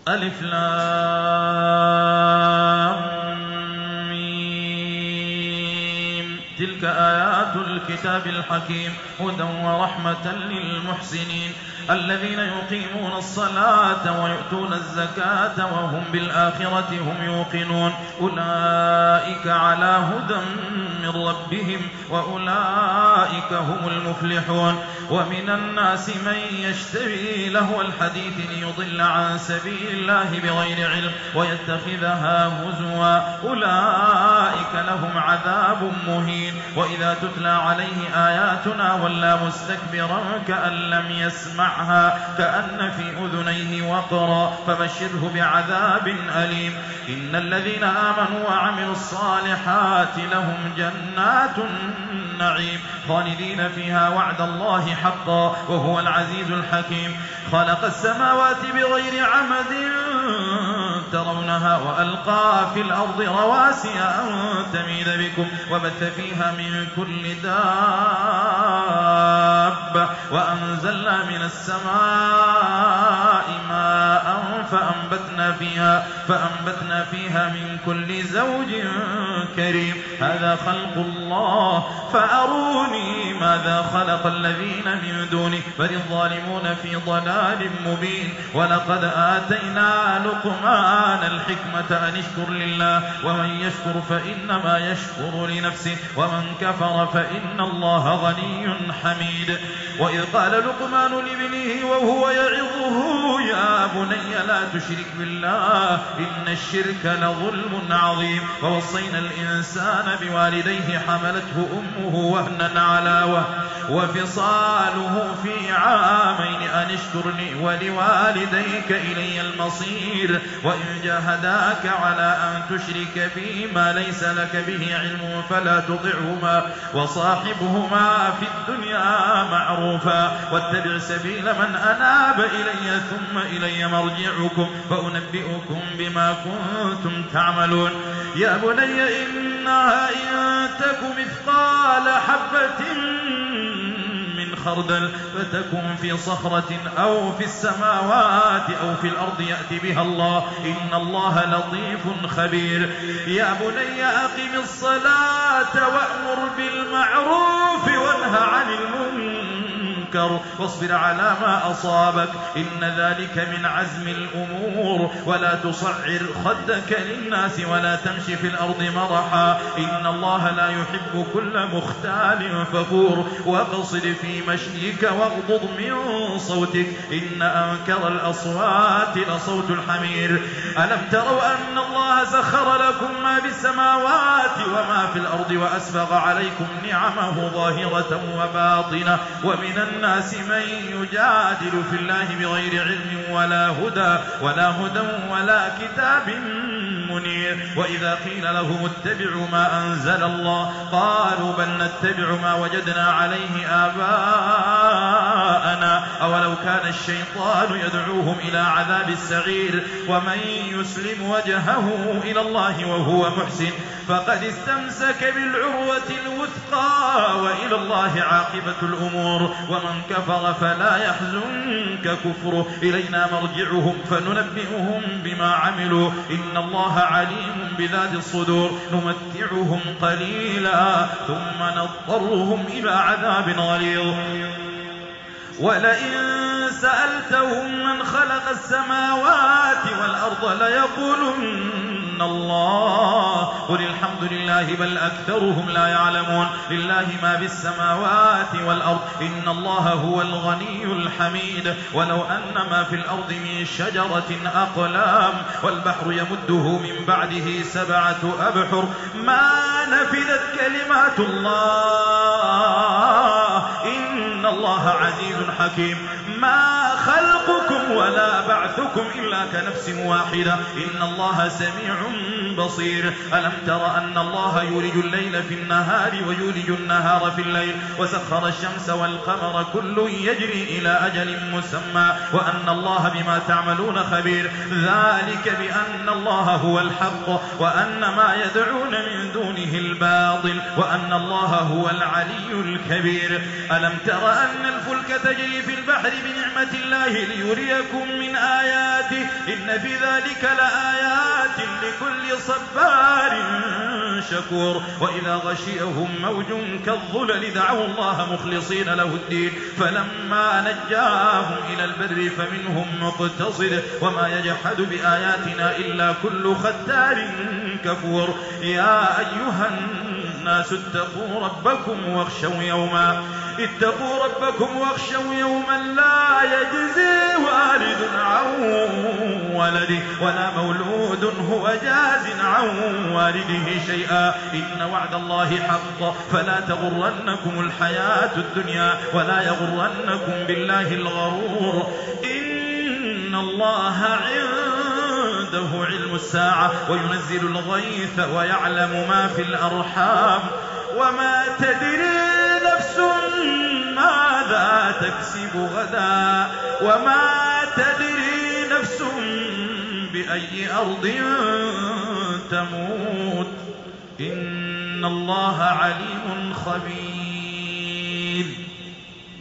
ألف لام ميم. تلك آيات الكتاب الحكيم هدى ورحمة للمحسنين الذين يقيمون الصلاة ويؤتون الزكاة وهم بالآخرة هم يوقنون أولئك على هدى من ربهم وأولئك هم المفلحون. ومن الناس من يشتري لهو الحديث ليضل عن سبيل الله بغير علم ويتخذها هزوا أولئك لهم عذاب مهين. وإذا تتلى عليه آياتنا ولى مستكبرا كأن لم يسمعها كأن في أذنيه وقرا فبشره بعذاب أليم. إن الذين آمنوا وعملوا الصالحات لهم جنات النعيم خالدين فيها وعد الله حقا وهو العزيز الحكيم. خلق السماوات بغير عمد ترونها وألقى في الأرض رواسي أن تميد بكم وبث فيها من كل دابة وأنزلنا من السماء ماء فأنبتنا فيها من كل زوج كريم. هذا خلق الله فأروني ماذا خلق الذين من دونه بل الظالمون في ضلال مبين. ولقد آتينا لقمان الحكمة أن اشكر لله ومن يشكر فإنما يشكر لنفسه ومن كفر فإن الله غني حميد. وإذ قال لقمان لابنه وهو يعظه يا بني لا تشرك بالله إن الشرك لظلم عظيم. ووصينا الإنسان بوالديه حملته أمه وهنا على وهن وفصاله في عامين أن اشكر لي ولوالديك إلي المصير. وإن جاهداك على أن تشرك بي ما ليس لك به علم فلا تطعهما وصاحبهما في الدنيا معروفا واتبع سبيل من أناب إلي ثم إلي مرجعكم فأنبئكم بما كنتم تعملون. يا بني إنها إن تك مثقال حبة من خردل فتكن في صخرة أو في السماوات أو في الأرض يأتي بها الله إن الله لطيف خبير. يا بني أقم الصلاة وأمر بالمعروف وانه عن المنكر واصبر على ما أصابك إن ذلك من عزم الأمور. ولا تصعر خدك للناس ولا تمشي في الأرض مرحا إن الله لا يحب كل مختال فخور. واقصد في مشيك واغضض من صوتك إن أنكر الأصوات لصوت الحمير. ألم تروا أن الله سخر لكم ما بالسماوات وما في الأرض وأسبغ عليكم نعمه ظاهرة وباطنة ومن الناس من يجادل في الله بغير علم ولا هدى ولا كتاب منير. وإذا قيل لهم اتبعوا ما أنزل الله قالوا بل نتبع ما وجدنا عليه آباءنا أولو كان الشيطان يدعوهم إلى عذاب السعير. ومن يسلم وجهه إلى الله وهو محسن فقد استمسك بالعروة الوثقى وإلى الله عاقبة الأمور. ومن كفر فلا يحزنك كفره إلينا مرجعهم فننبئهم بما عملوا إن الله عليم بذات الصدور. نمتعهم قليلا ثم نضطرهم إلى عذاب غليظ. ولئن سألتهم من خلق السماوات والأرض ليقولن الله قل الحمد لله بل أكثرهم لا يعلمون. لله ما في السماوات والأرض إن الله هو الغني الحميد. ولو أن ما في الأرض من شجرة أقلام والبحر يمده من بعده 7 أبحر ما نفذت كلمات الله إن الله عزيز حكيم. ما خلقكم ولا بعثكم إلا كنفس واحدة إن الله سميع بصير. ألم تر أن الله يولج الليل في النهار ويولج النهار في الليل وسخر الشمس والقمر كل يجري إلى أجل مسمى وأن الله بما تعملون خبير. ذلك بأن الله هو الحق وأن ما يدعون من دونه الباطل وأن الله هو العلي الكبير. ألم تر أن الفلك تجري في البحر بنعمة الله ليريكم يريكم من آياته إن في ذلك لآيات لكل صبار شكور وإذا غشيهم موج كالظلل دعوا الله مخلصين له الدين فلما نجاهم إلى البر فمنهم مقتصد وما يجحد بآياتنا إلا كل ختار كفور يا أيها الناس اتقوا ربكم واخشوا يوما لا يجزي والد عن ولده ولا مولود هو جاز عن والده شيئا إن وعد الله حق فلا تغرنكم الحياة الدنيا ولا يغرنكم بالله الغرور إن الله عنده علم الساعة وينزل الغيث ويعلم ما في الأرحام وما تدري نفس ماذا تكسب غدا وما تدري نفس بأي أرض تموت إن الله عليم خبير.